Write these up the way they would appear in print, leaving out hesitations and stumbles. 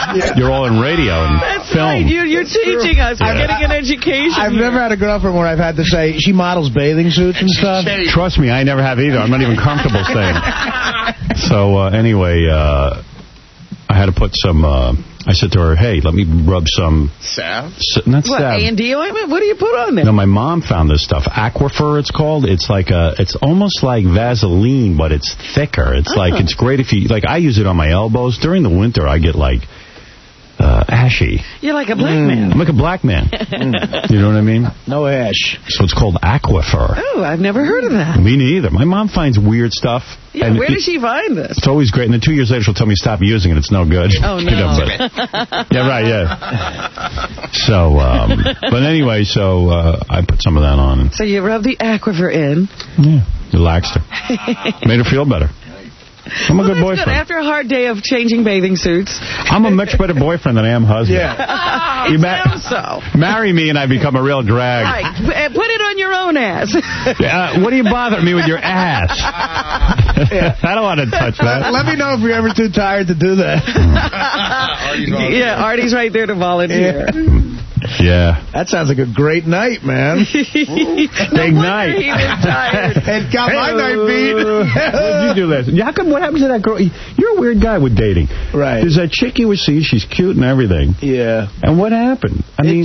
You're all in radio and That's film. right. You're teaching us. We're getting an education. I've here. never had a girlfriend where I've had to say, she models bathing suits and stuff. Trust me, I never have either. I'm not even comfortable saying it. So, anyway, I had to put some... I said to her, hey, let me rub some... Salve? Not What, salve. A&D ointment? What do you put on there? No, my mom found this stuff. Aquifer, it's called. It's like it's almost like Vaseline, but it's thicker. It's like, it's great if you... Like, I use it on my elbows. During the winter, I get, like... ashy. You're like a black man. I'm like a black man. You know what I mean? No ash. So it's called Aquifer. Oh, I've never heard of that. Me neither. My mom finds weird stuff. Yeah, and where does she find this? It's always great. And then 2 years later, she'll tell me stop using it. It's no good. Oh, no. You know, yeah, right, yeah. So, but anyway, so I put some of that on. So you rub the Aquifer in. Yeah, relaxed her. Made her feel better. I'm a good boyfriend. Good. After a hard day of changing bathing suits. I'm a much better boyfriend than I am husband. Yeah. You so. Marry me and I become a real drag. Right. Put it on your own ass. What do you bother me with your ass? I don't want to touch that. Let me know if you're ever too tired to do that. Yeah, Artie's right there to volunteer. Yeah. That sounds like a great night, man. Big night. He was tired. It got my night beat. What did you do last? How come? What happens to that girl? You're a weird guy with dating. Right. There's that chick you would see. She's cute and everything. Yeah. And what happened?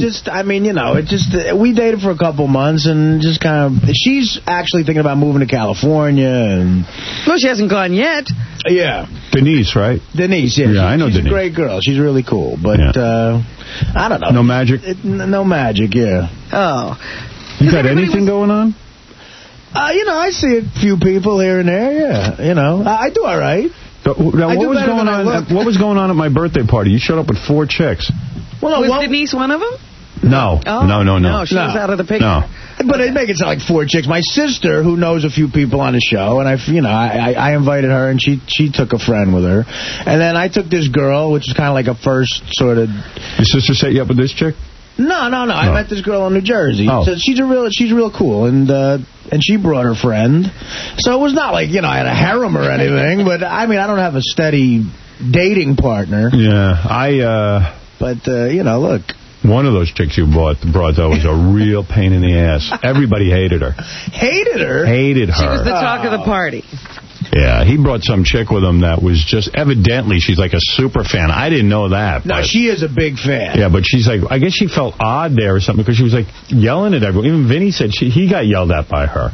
We dated for a couple months and just kind of... She's actually thinking about moving to California and... Well, she hasn't gone yet. Yeah. Denise, right? Denise, yeah. Yeah, I know she's Denise. She's a great girl. She's really cool. But, I don't know. No magic? No magic, yeah. Oh. You got anything going on? I see a few people here and there, yeah. I do all right. Now, what was going on at my birthday party? You showed up with 4 chicks. Well, was Denise one of them? No. Oh, No. She was out of the picture. No. But they make it sound like 4 chicks. My sister, who knows a few people on the show, and I invited her, and she took a friend with her. And then I took this girl, which is kind of like a first sort of... Your sister set you up with this chick? No. I met this girl in New Jersey. Oh. So she's real cool, and she brought her friend. So it was not like, I had a harem or anything, but, I don't have a steady dating partner. Yeah, But, look... One of those chicks you brought though, was a real pain in the ass. Everybody hated her. Hated her? Hated her. She was the talk of the party. Yeah, he brought some chick with him that was just, evidently, she's like a super fan. I didn't know that. No, she is a big fan. Yeah, but she's like, I guess she felt odd there or something because she was like yelling at everyone. Even Vinny said he got yelled at by her.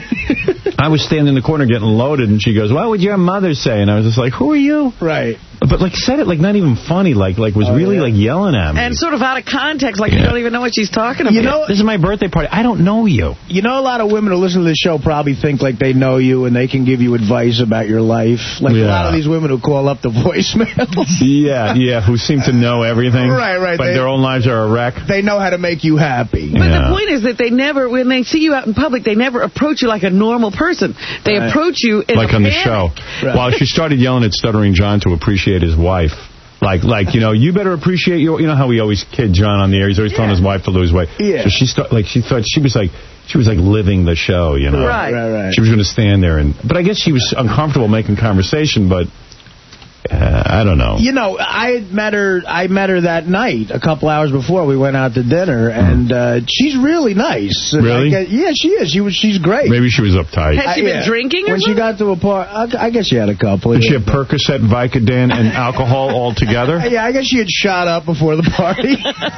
I was standing in the corner getting loaded, and she goes, what would your mother say? And I was just like, who are you? Right. But, said it, not even funny, was really, yelling at me. And sort of out of context, you don't even know what she's talking about. This is my birthday party. I don't know you. A lot of women who listen to this show probably think they know you and they can give you advice about your life. A lot of these women who call up the voicemails. Yeah, who seem to know everything. Right. But their own lives are a wreck. They know how to make you happy. But the point is that they never, when they see you out in public, they never approach you like a normal person. They approach you in on the show. Right. While she started yelling at Stuttering John to appreciate his wife. You better appreciate your... You know how we always kid John on the air? He's always telling his wife to lose weight. Yeah. So she thought she was living the show, Right. She was going to stand there but I guess she was uncomfortable making conversation, but I don't know. I met her that night, a couple hours before we went out to dinner, and she's really nice. Really? Yeah, she is. She's great. Maybe she was uptight. Has she been drinking or something? When she got to a party, I guess she had a couple. Did she have Percocet, Vicodin, and alcohol all together? Yeah, I guess she had shot up before the party.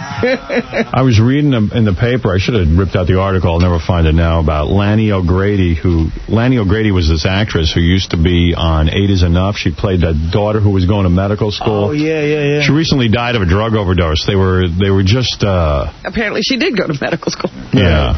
I was reading in the paper, I should have ripped out the article, I'll never find it now, about Lanny O'Grady, Lanny O'Grady was this actress who used to be on 8 is Enough. She played the daughter who was going to medical school. Oh, yeah. She recently died of a drug overdose. They were just... Apparently she did go to medical school. Yeah.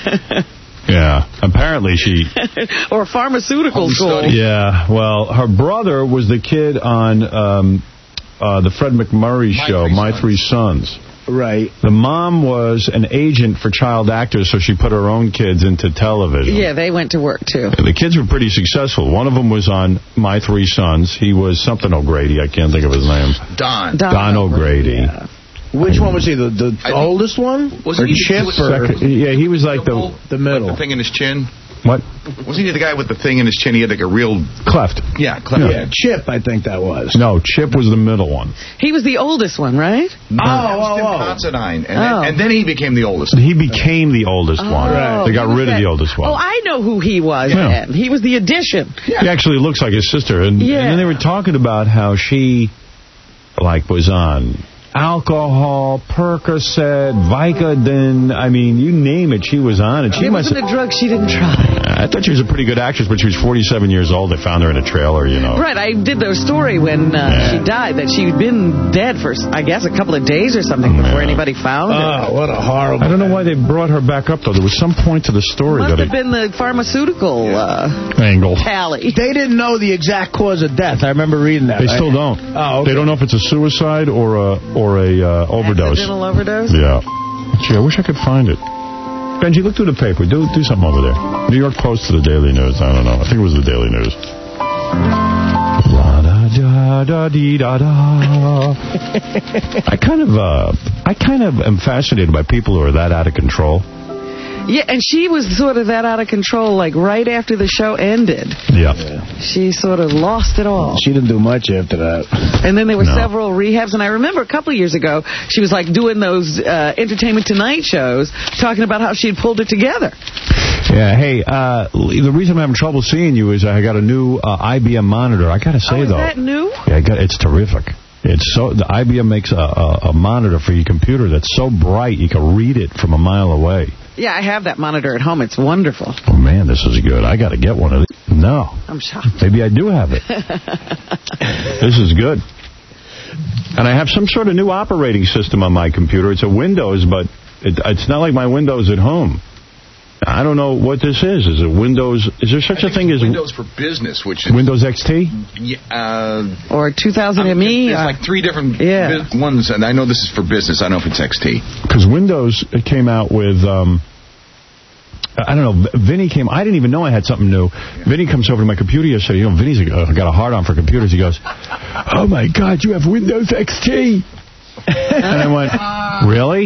Yeah. Apparently she... or pharmaceutical school. Yeah. Well, her brother was the kid on the Fred McMurray show, My Three Sons. Right. The mom was an agent for child actors, so she put her own kids into television. Yeah, they went to work, too. The kids were pretty successful. One of them was on My Three Sons. He was something O'Grady. I can't think of his name. Don O'Grady. Yeah. Which one was he? The oldest one? Was he Chip? Yeah, he was like the Like middle. the thing in his chin? What? Wasn't he the guy with the thing in his chin? He had like a real... Cleft. Yeah, cleft. Yeah, Chip, I think that was. No, Chip was the middle one. He was the oldest one, right? No, that was Tim Considine. And then he became the oldest. He became the oldest one. Right. They got rid of the oldest one. Oh, I know who he was then. He was the addition. He actually looks like his sister. And then they were talking about how she, was on alcohol, Percocet, Vicodin. I mean, you name it, she was on it. It wasn't a drug she didn't try. I thought she was a pretty good actress, but she was 47 years old. They found her in a trailer, Right, I did the story when she died, that she'd been dead for, I guess, a couple of days or something before anybody found her. Oh, what a horrible... I don't know why they brought her back up, though. There was some point to the story. Must have been the pharmaceutical angle. tally. They didn't know the exact cause of death. I remember reading that. They still don't. Oh, okay. They don't know if it's a suicide or a overdose. Accidental overdose? Yeah. Gee, I wish I could find it. Benji, look through the paper. Do something over there. New York Post to the Daily News. I don't know. I think it was the Daily News. I kind of am fascinated by people who are that out of control. Yeah, and she was sort of that out of control, right after the show ended. Yeah. She sort of lost it all. She didn't do much after that. And then there were several rehabs, and I remember a couple of years ago, she was doing those Entertainment Tonight shows, talking about how she had pulled it together. Yeah, hey, the reason I'm having trouble seeing you is I got a new IBM monitor. I got to say, though. Is that new? Yeah, it's terrific. The IBM makes a monitor for your computer that's so bright you can read it from a mile away. Yeah, I have that monitor at home. It's wonderful. Oh, man, this is good. I got to get one of these. No. I'm shocked. Maybe I do have it. This is good. And I have some sort of new operating system on my computer. It's a Windows, but it's not like my Windows at home. I don't know what this is. Is it Windows? Is there such a thing as Windows for Business, which is Windows XT? Yeah, or 2000 ME? There's 3 different ones, and I know this is for business. I don't know if it's XT. Because Windows came out with, I don't know, Vinny came, I didn't even know I had something new. Yeah. Vinny comes over to my computer yesterday. Vinny's got a hard-on for computers. He goes, oh, my God, you have Windows XT. And I went, really?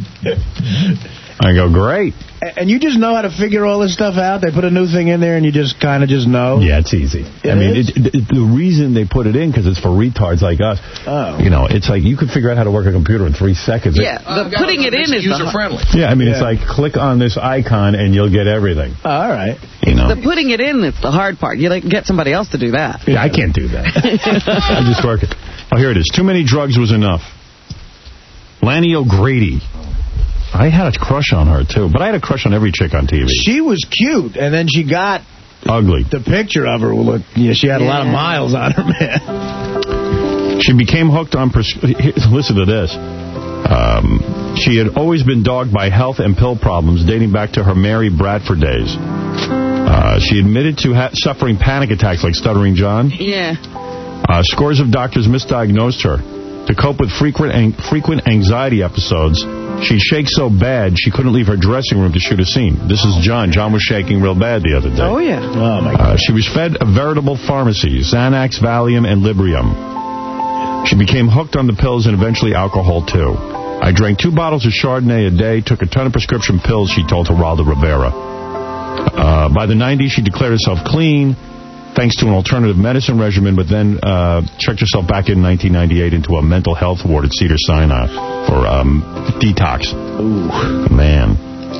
I go, great. And you just know how to figure all this stuff out? They put a new thing in there and you just kind of just know? Yeah, it's easy. The reason they put it in, because it's for retards like us. Oh. It's like you can figure out how to work a computer in 3 seconds. Yeah, putting it in is user-friendly. Yeah, it's like click on this icon and you'll get everything. Oh, all right. The putting it in is the hard part. You get somebody else to do that. Yeah, I can't do that. I just work it. Oh, here it is. Too many drugs was enough. Lanny O'Grady. I had a crush on her, too. But I had a crush on every chick on TV. She was cute, and then she got... ugly. The picture of her, she had a lot of miles on her, man. She became hooked on... Listen to this. She had always been dogged by health and pill problems dating back to her Mary Bradford days. She admitted to suffering panic attacks like Stuttering John. Yeah. Scores of doctors misdiagnosed her. To cope with frequent anxiety episodes, she shakes so bad she couldn't leave her dressing room to shoot a scene. This is John. John was shaking real bad the other day. Oh, yeah. Oh, my God. She was fed a veritable pharmacy, Xanax, Valium, and Librium. She became hooked on the pills and eventually alcohol, too. I drank 2 bottles of Chardonnay a day, took a ton of prescription pills, she told Geraldo Rivera. By the 90s, she declared herself clean, thanks to an alternative medicine regimen, but then checked herself back in 1998 into a mental health ward at Cedars-Sinai for detox. Ooh. Man.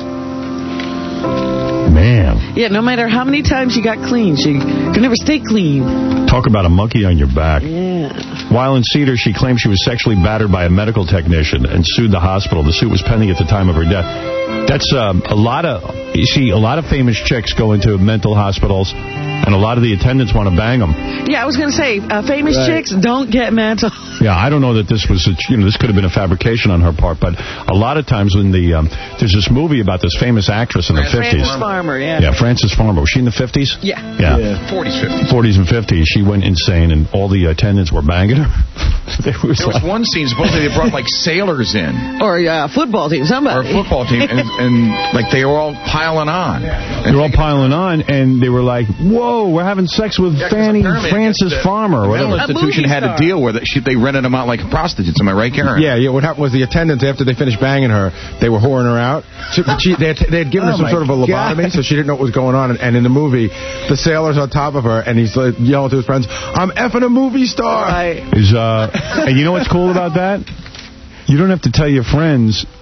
Yeah, no matter how many times she got clean, she could never stay clean. Talk about a monkey on your back. Yeah. While in Cedars, she claimed she was sexually battered by a medical technician and sued the hospital. The suit was pending at the time of her death. That's a lot of famous chicks go into mental hospitals, and a lot of the attendants want to bang them. Yeah, I was going to say, famous chicks don't get mental. Yeah, I don't know that this was, this could have been a fabrication on her part, but a lot of times when there's this movie about this famous actress in the 50s. Frances Farmer, yeah. Yeah, Frances Farmer. Was she in the 50s? Yeah. 40s, 50s. 40s and 50s. She went insane, and all the attendants were banging her. There was one scene, supposedly they brought, sailors in. Or a football team, somebody. Or a football team, and they were all piling on. They're all piling on, and they were like, whoa, we're having sex with Fanny Francis Farmer. The mental institution had a deal where they rented them out like prostitutes. Am I right, Karen? Yeah. What happened was the attendants, after they finished banging her, they were whoring her out. They had given her some sort of a lobotomy, so she didn't know what was going on. And in the movie, the sailor's on top of her, and he's like, yelling to his friends, I'm effing a movie star. Right. And you know what's cool about that? You don't have to tell your friends